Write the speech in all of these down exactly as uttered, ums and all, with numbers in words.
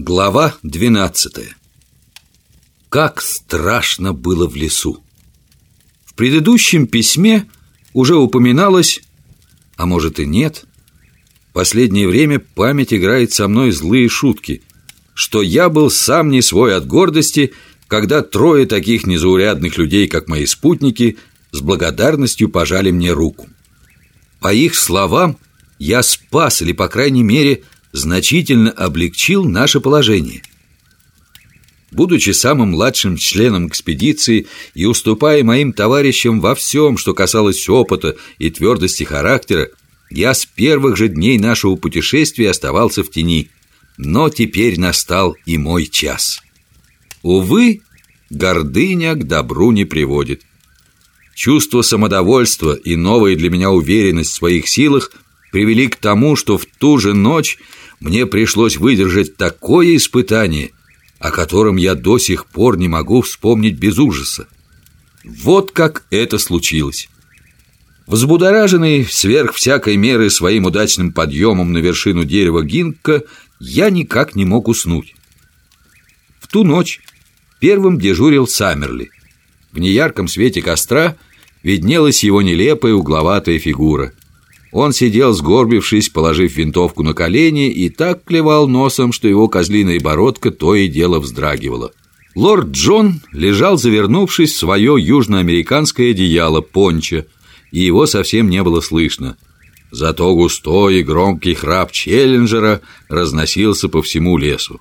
Глава двенадцатая. Как страшно было в лесу! В предыдущем письме уже упоминалось, а может и нет, в последнее время память играет со мной злые шутки, что я был сам не свой от гордости, когда трое таких незаурядных людей, как мои спутники, с благодарностью пожали мне руку. По их словам, я спас, или, по крайней мере, значительно облегчил наше положение. Будучи самым младшим членом экспедиции и уступая моим товарищам во всем, что касалось опыта и твердости характера, я с первых же дней нашего путешествия оставался в тени. Но теперь настал и мой час. Увы, гордыня к добру не приводит. Чувство самодовольства и новая для меня уверенность в своих силах привели к тому, что в ту же ночь мне пришлось выдержать такое испытание, о котором я до сих пор не могу вспомнить без ужаса. Вот как это случилось. Взбудораженный сверх всякой меры своим удачным подъемом на вершину дерева гинка, я никак не мог уснуть. В ту ночь первым дежурил Саммерли. В неярком свете костра виднелась его нелепая угловатая фигура. Он сидел, сгорбившись, положив винтовку на колени, и так клевал носом, что его козлиная бородка то и дело вздрагивала. Лорд Джон лежал, завернувшись в свое южноамериканское одеяло пончо, и его совсем не было слышно. Зато густой и громкий храп Челленджера разносился по всему лесу.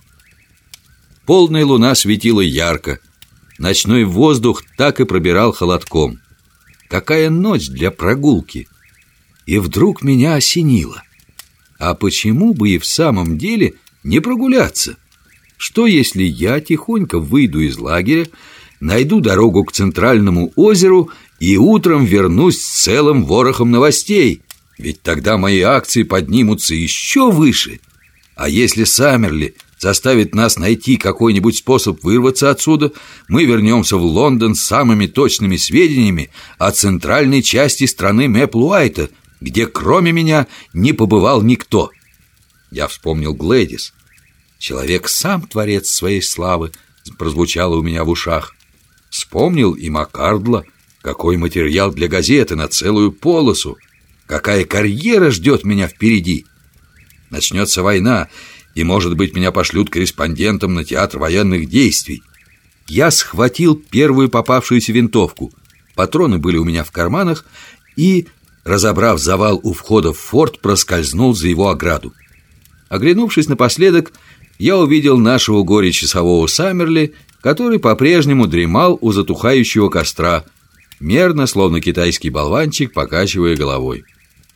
Полная луна светила ярко. Ночной воздух так и пробирал холодком. Какая ночь для прогулки! И вдруг меня осенило. А почему бы и в самом деле не прогуляться? Что если я тихонько выйду из лагеря, найду дорогу к центральному озеру и утром вернусь с целым ворохом новостей? Ведь тогда мои акции поднимутся еще выше. А если Саммерли заставит нас найти какой-нибудь способ вырваться отсюда, мы вернемся в Лондон с самыми точными сведениями о центральной части страны Мэпл-Уайта, где кроме меня не побывал никто. Я вспомнил Глэдис. «Человек сам творец своей славы», прозвучало у меня в ушах. Вспомнил и Маккардла. Какой материал для газеты на целую полосу! Какая карьера ждет меня впереди! Начнется война, и, может быть, меня пошлют корреспондентом на театр военных действий. Я схватил первую попавшуюся винтовку. Патроны были у меня в карманах, и, разобрав завал у входа в форт, проскользнул за его ограду. Оглянувшись напоследок, я увидел нашего горе-часового Саммерли, который по-прежнему дремал у затухающего костра, мерно, словно китайский болванчик, покачивая головой.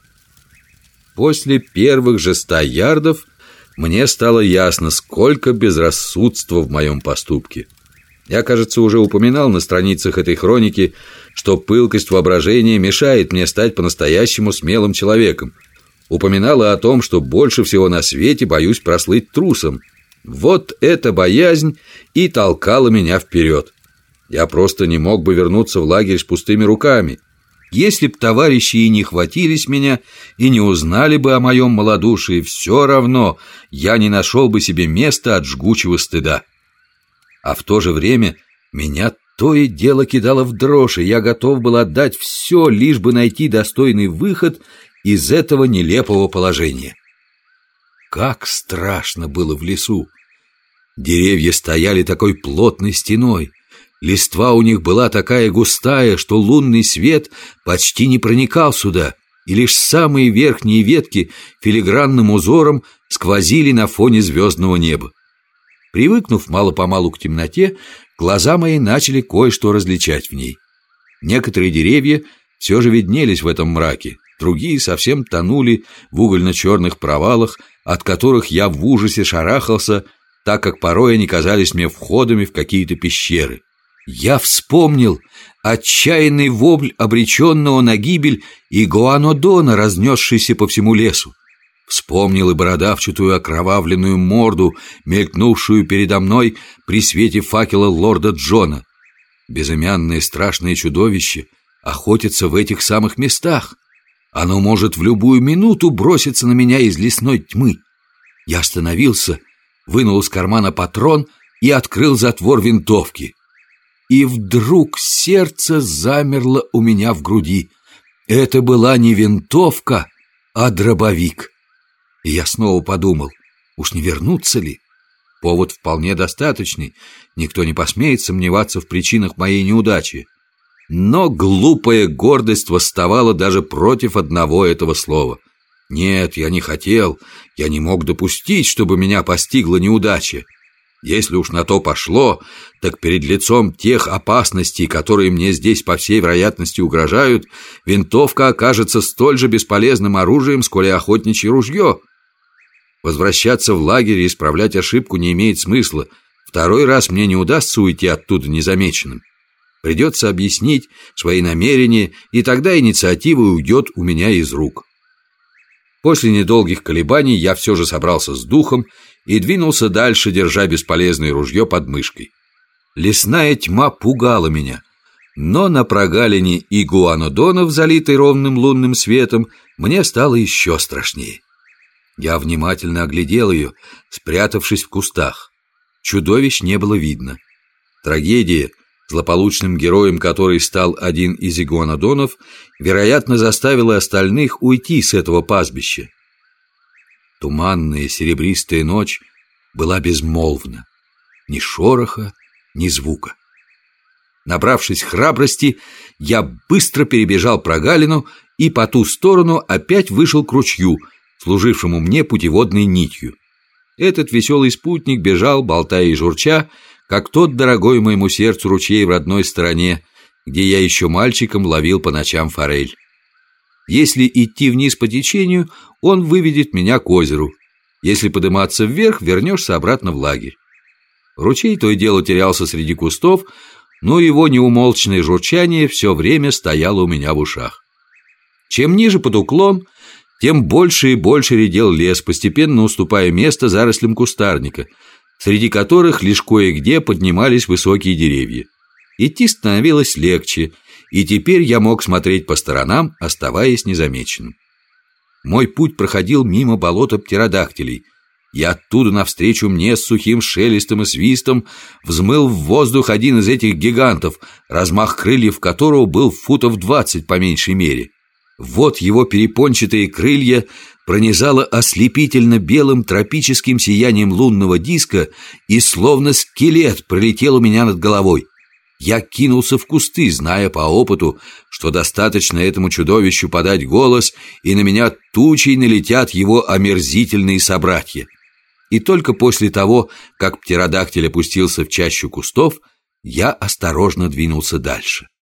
После первых же ста ярдов мне стало ясно, сколько безрассудства в моем поступке. Я, кажется, уже упоминал на страницах этой хроники, что пылкость воображения мешает мне стать по-настоящему смелым человеком. Упоминал и о том, что больше всего на свете боюсь прослыть трусом. Вот эта боязнь и толкала меня вперед. Я просто не мог бы вернуться в лагерь с пустыми руками. Если б товарищи и не хватились меня, и не узнали бы о моем малодушии, все равно я не нашел бы себе места от жгучего стыда. А в то же время меня то и дело кидало в дрожь, и я готов был отдать все, лишь бы найти достойный выход из этого нелепого положения. Как страшно было в лесу! Деревья стояли такой плотной стеной. Листва у них была такая густая, что лунный свет почти не проникал сюда, и лишь самые верхние ветки филигранным узором сквозили на фоне звездного неба. Привыкнув мало-помалу к темноте, глаза мои начали кое-что различать в ней. Некоторые деревья все же виднелись в этом мраке, другие совсем тонули в угольно-черных провалах, от которых я в ужасе шарахался, так как порой они казались мне входами в какие-то пещеры. Я вспомнил отчаянный вопль обреченного на гибель игуанодона, разнесшийся по всему лесу. Вспомнил и бородавчатую окровавленную морду, мелькнувшую передо мной при свете факела лорда Джона. Безымянное страшное чудовище охотится в этих самых местах. Оно может в любую минуту броситься на меня из лесной тьмы. Я остановился вынул из кармана патрон и открыл затвор винтовки. И вдруг сердце замерло у меня в груди. Это была не винтовка, а дробовик. И я снова подумал, уж не вернуться ли? Повод вполне достаточный, никто не посмеет сомневаться в причинах моей неудачи. Но глупая гордость восставала даже против одного этого слова. Нет, я не хотел, я не мог допустить, чтобы меня постигла неудача. Если уж на то пошло, так перед лицом тех опасностей, которые мне здесь по всей вероятности угрожают, винтовка окажется столь же бесполезным оружием, сколь и охотничье ружье. Возвращаться в лагерь и исправлять ошибку не имеет смысла. Второй раз мне не удастся уйти оттуда незамеченным. Придется объяснить свои намерения, и тогда инициатива уйдет у меня из рук. После недолгих колебаний я все же собрался с духом и двинулся дальше, держа бесполезное ружье под мышкой. Лесная тьма пугала меня, но на прогалине игуанодонов, залитой ровным лунным светом, мне стало еще страшнее. Я внимательно оглядел ее, спрятавшись в кустах. Чудовищ не было видно. Трагедия, злополучным героем которой стал один из игуанодонов, вероятно, заставила остальных уйти с этого пастбища. Туманная серебристая ночь была безмолвна. Ни шороха, ни звука. Набравшись храбрости, я быстро перебежал прогалину и по ту сторону опять вышел к ручью, служившему мне путеводной нитью. Этот веселый спутник бежал, болтая и журча, как тот дорогой моему сердцу ручей в родной стороне, где я еще мальчиком ловил по ночам форель. Если идти вниз по течению, он выведет меня к озеру. Если подниматься вверх, вернешься обратно в лагерь. Ручей то и дело терялся среди кустов, но его неумолчное журчание все время стояло у меня в ушах. Чем ниже под уклон, тем больше и больше редел лес, постепенно уступая место зарослям кустарника, среди которых лишь кое-где поднимались высокие деревья. Идти становилось легче, и теперь я мог смотреть по сторонам, оставаясь незамеченным. Мой путь проходил мимо болота птеродактилей, и оттуда навстречу мне с сухим шелестом и свистом взмыл в воздух один из этих гигантов, размах крыльев которого был футов двадцать по меньшей мере. Вот его перепончатые крылья пронизало ослепительно белым тропическим сиянием лунного диска, и словно скелет пролетел у меня над головой. Я кинулся в кусты, зная по опыту, что достаточно этому чудовищу подать голос, и на меня тучей налетят его омерзительные собратья. И только после того, как птеродактиль опустился в чащу кустов, я осторожно двинулся дальше.